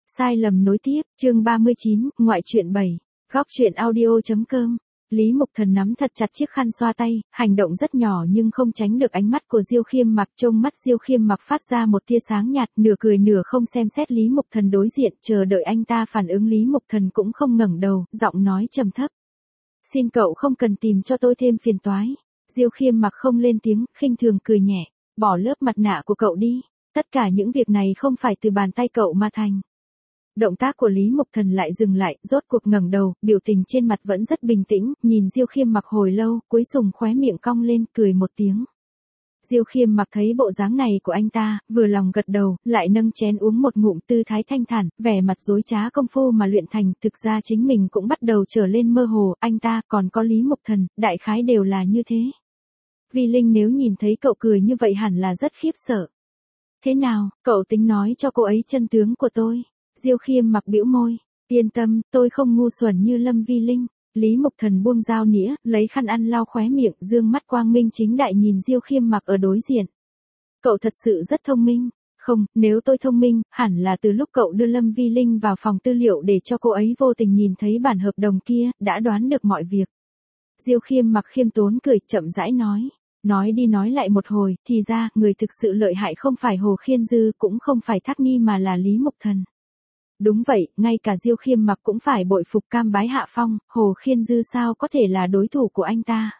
Sai lầm nối tiếp, chương 39, ngoại truyện 7, góc truyện audio.com. Lý Mục Thần nắm thật chặt chiếc khăn xoa tay, hành động rất nhỏ nhưng không tránh được ánh mắt của Diêu Khiêm Mặc. Trong mắt Diêu Khiêm Mặc phát ra một tia sáng nhạt, nửa cười nửa không xem xét Lý Mục Thần đối diện, chờ đợi anh ta phản ứng. Lý Mục Thần cũng không ngẩng đầu, giọng nói trầm thấp. Xin cậu không cần tìm cho tôi thêm phiền toái. Diêu Khiêm Mặc không lên tiếng, khinh thường cười nhẹ, bỏ lớp mặt nạ của cậu đi. Tất cả những việc này không phải từ bàn tay cậu mà thành. Động tác của Lý Mục Thần lại dừng lại, rốt cuộc ngẩng đầu, biểu tình trên mặt vẫn rất bình tĩnh, nhìn Diêu Khiêm Mặc hồi lâu, cuối cùng khóe miệng cong lên, cười một tiếng. Diêu Khiêm Mặc thấy bộ dáng này của anh ta, vừa lòng gật đầu, lại nâng chén uống một ngụm, tư thái thanh thản, vẻ mặt dối trá công phu mà luyện thành. Thực ra chính mình cũng bắt đầu trở lên mơ hồ, anh ta, còn có Lý Mục Thần, đại khái đều là như thế. Vi Linh nếu nhìn thấy cậu cười như vậy hẳn là rất khiếp sợ. Thế nào, cậu tính nói cho cô ấy chân tướng của tôi? Diêu Khiêm Mặc bĩu môi, yên tâm, tôi không ngu xuẩn như Lâm Vi Linh. Lý Mục Thần buông dao nĩa, lấy khăn ăn lau khóe miệng, dương mắt quang minh chính đại nhìn Diêu Khiêm Mặc ở đối diện. Cậu thật sự rất thông minh. Không, nếu tôi thông minh, hẳn là từ lúc cậu đưa Lâm Vi Linh vào phòng tư liệu để cho cô ấy vô tình nhìn thấy bản hợp đồng kia, đã đoán được mọi việc. Diêu Khiêm Mặc khiêm tốn cười, chậm rãi nói. Nói đi nói lại một hồi, thì ra, người thực sự lợi hại không phải Hồ Khiên Dư, cũng không phải Thác Ni mà là Lý Mục Thần. Đúng vậy, ngay cả Diêu Khiêm Mặc cũng phải bội phục cam bái hạ phong, Hồ Khiên Dư sao có thể là đối thủ của anh ta.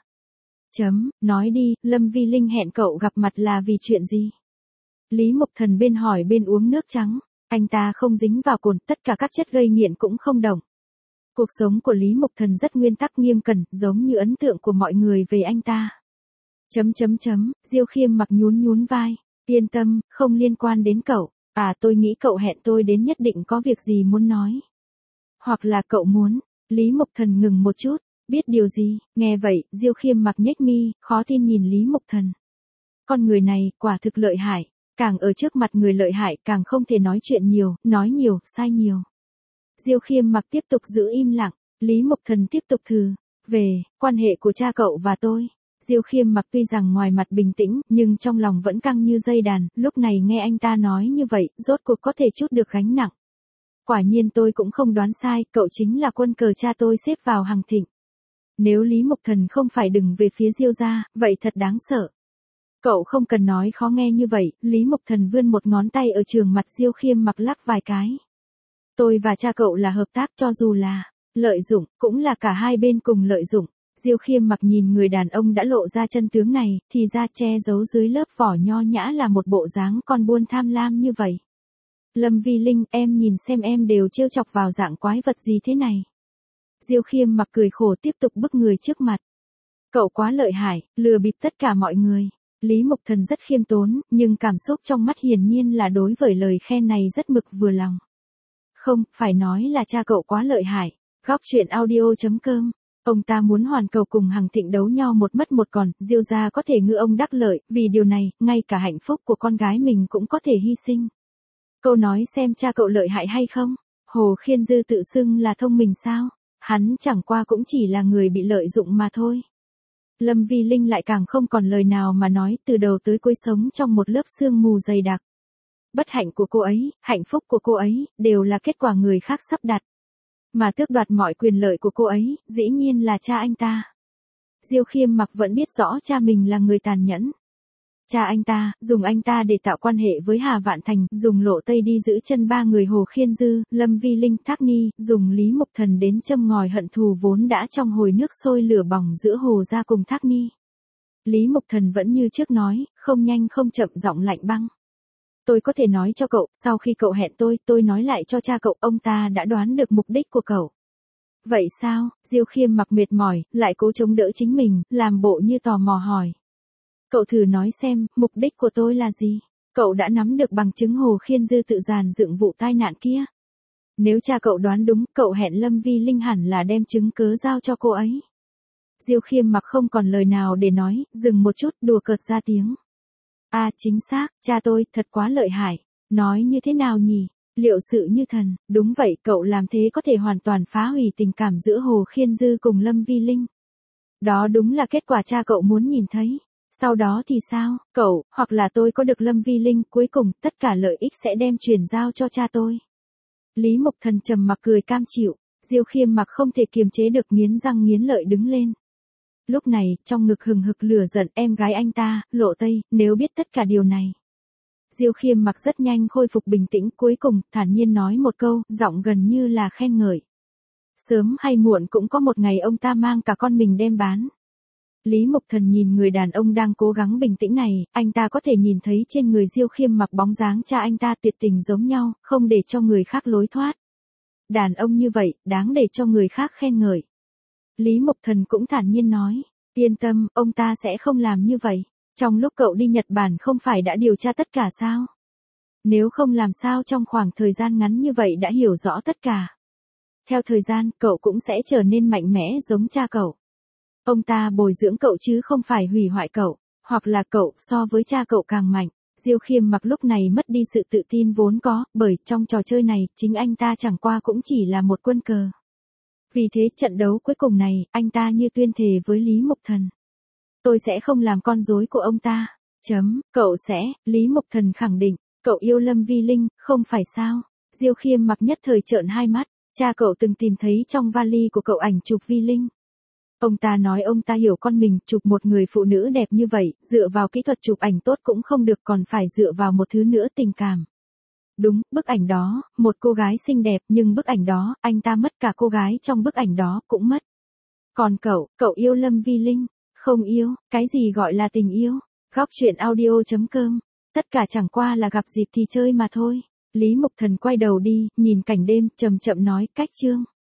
Nói đi, Lâm Vi Linh hẹn cậu gặp mặt là vì chuyện gì? Lý Mục Thần bên hỏi bên uống nước trắng, anh ta không dính vào cồn, tất cả các chất gây nghiện cũng không động. Cuộc sống của Lý Mục Thần rất nguyên tắc nghiêm cẩn, giống như ấn tượng của mọi người về anh ta. Diêu Khiêm Mặc nhún vai, yên tâm, không liên quan đến cậu. À, tôi nghĩ cậu hẹn tôi đến nhất định có việc gì muốn nói. Hoặc là cậu muốn. Lý Mục Thần ngừng một chút, biết điều gì? Nghe vậy, Diêu Khiêm Mặc nhếch mi, khó tin nhìn Lý Mục Thần. Con người này, quả thực lợi hại, càng ở trước mặt người lợi hại càng không thể nói chuyện nhiều, nói nhiều, sai nhiều. Diêu Khiêm Mặc tiếp tục giữ im lặng, Lý Mục Thần tiếp tục thử, về, quan hệ của cha cậu và tôi. Diêu Khiêm Mặc tuy rằng ngoài mặt bình tĩnh, nhưng trong lòng vẫn căng như dây đàn, lúc này nghe anh ta nói như vậy, rốt cuộc có thể chút được gánh nặng. Quả nhiên tôi cũng không đoán sai, cậu chính là quân cờ cha tôi xếp vào hàng thịnh. Nếu Lý Mục Thần không phải đứng về phía Diêu gia, vậy thật đáng sợ. Cậu không cần nói khó nghe như vậy, Lý Mục Thần vươn một ngón tay ở trường mặt Diêu Khiêm Mặc lắc vài cái. Tôi và cha cậu là hợp tác, cho dù là lợi dụng, cũng là cả hai bên cùng lợi dụng. Diêu Khiêm Mặc nhìn người đàn ông đã lộ ra chân tướng này, thì ra che giấu dưới lớp vỏ nho nhã là một bộ dáng con buôn tham lam như vậy. Lâm Vi Linh, em nhìn xem em đều trêu chọc vào dạng quái vật gì thế này. Diêu Khiêm Mặc cười khổ tiếp tục bức người trước mặt. Cậu quá lợi hại, lừa bịp tất cả mọi người. Lý Mục Thần rất khiêm tốn, nhưng cảm xúc trong mắt hiển nhiên là đối với lời khen này rất mực vừa lòng. Không, phải nói là cha cậu quá lợi hại. Góc truyện audio.com. Ông ta muốn hoàn cầu cùng Hằng Thịnh đấu nhau một mất một còn, Diêu gia có thể ngư ông đắc lợi, vì điều này, ngay cả hạnh phúc của con gái mình cũng có thể hy sinh. Câu nói xem cha cậu lợi hại hay không? Hồ Khiên Dư tự xưng là thông minh sao? Hắn chẳng qua cũng chỉ là người bị lợi dụng mà thôi. Lâm Vi Linh lại càng không còn lời nào mà nói, từ đầu tới cuối sống trong một lớp sương mù dày đặc. Bất hạnh của cô ấy, hạnh phúc của cô ấy, đều là kết quả người khác sắp đặt. Mà tước đoạt mọi quyền lợi của cô ấy, dĩ nhiên là cha anh ta. Diêu Khiêm Mặc vẫn biết rõ cha mình là người tàn nhẫn. Cha anh ta, dùng anh ta để tạo quan hệ với Hà Vạn Thành, dùng Lộ Tây đi giữ chân ba người Hồ Khiên Dư, Lâm Vi Linh, Thác Ni, dùng Lý Mục Thần đến châm ngòi hận thù vốn đã trong hồi nước sôi lửa bỏng giữa Hồ gia cùng Thác Ni. Lý Mục Thần vẫn như trước nói, không nhanh không chậm, giọng lạnh băng. Tôi có thể nói cho cậu, sau khi cậu hẹn tôi nói lại cho cha cậu, ông ta đã đoán được mục đích của cậu. Vậy sao? Diêu Khiêm Mặc mệt mỏi, lại cố chống đỡ chính mình, làm bộ như tò mò hỏi. Cậu thử nói xem, mục đích của tôi là gì? Cậu đã nắm được bằng chứng Hồ Khiên Dư tự dàn dựng vụ tai nạn kia. Nếu cha cậu đoán đúng, cậu hẹn Lâm Vi Linh hẳn là đem chứng cớ giao cho cô ấy. Diêu Khiêm Mặc không còn lời nào để nói, dừng một chút, đùa cợt ra tiếng. À, chính xác, cha tôi, thật quá lợi hại. Nói như thế nào nhỉ? Liệu sự như thần, đúng vậy, cậu làm thế có thể hoàn toàn phá hủy tình cảm giữa Hồ Khiên Dư cùng Lâm Vi Linh. Đó đúng là kết quả cha cậu muốn nhìn thấy. Sau đó thì sao, cậu, hoặc là tôi có được Lâm Vi Linh, cuối cùng, tất cả lợi ích sẽ đem chuyển giao cho cha tôi. Lý Mộc Thần trầm mặc cười cam chịu, Diêu Khiêm mặc không thể kiềm chế được nghiến răng nghiến lợi đứng lên. Lúc này, trong ngực hừng hực lửa giận em gái anh ta, Lộ Tây, nếu biết tất cả điều này. Diêu Khiêm mặc rất nhanh khôi phục bình tĩnh, cuối cùng, thản nhiên nói một câu, giọng gần như là khen ngợi. Sớm hay muộn cũng có một ngày ông ta mang cả con mình đem bán. Lý Mộc Thần nhìn người đàn ông đang cố gắng bình tĩnh này, anh ta có thể nhìn thấy trên người Diêu Khiêm mặc bóng dáng cha anh ta tuyệt tình giống nhau, không để cho người khác lối thoát. Đàn ông như vậy, đáng để cho người khác khen ngợi. Lý Mộc Thần cũng thản nhiên nói, yên tâm, ông ta sẽ không làm như vậy. Trong lúc cậu đi Nhật Bản không phải đã điều tra tất cả sao? Nếu không làm sao trong khoảng thời gian ngắn như vậy đã hiểu rõ tất cả. Theo thời gian, cậu cũng sẽ trở nên mạnh mẽ giống cha cậu. Ông ta bồi dưỡng cậu chứ không phải hủy hoại cậu, hoặc là cậu so với cha cậu càng mạnh. Diêu Khiêm mặc lúc này mất đi sự tự tin vốn có, bởi trong trò chơi này, chính anh ta chẳng qua cũng chỉ là một quân cờ. Vì thế trận đấu cuối cùng này, anh ta như tuyên thề với Lý Mộc Thần. Tôi sẽ không làm con rối của ông ta. Cậu sẽ, Lý Mộc Thần khẳng định, cậu yêu Lâm Vi Linh, không phải sao? Diêu Khiêm mặc nhất thời trợn hai mắt, cha cậu từng tìm thấy trong vali của cậu ảnh chụp Vi Linh. Ông ta nói ông ta hiểu con mình, chụp một người phụ nữ đẹp như vậy, dựa vào kỹ thuật chụp ảnh tốt cũng không được, còn phải dựa vào một thứ nữa, tình cảm. Đúng, bức ảnh đó, một cô gái xinh đẹp, nhưng bức ảnh đó, anh ta mất cả cô gái trong bức ảnh đó, cũng mất. Còn cậu yêu Lâm Vi Linh? Không yêu, cái gì gọi là tình yêu? Góc truyện audio.com. Tất cả chẳng qua là gặp dịp thì chơi mà thôi. Lý Mộc Thần quay đầu đi, nhìn cảnh đêm, chậm chậm nói, cách chương.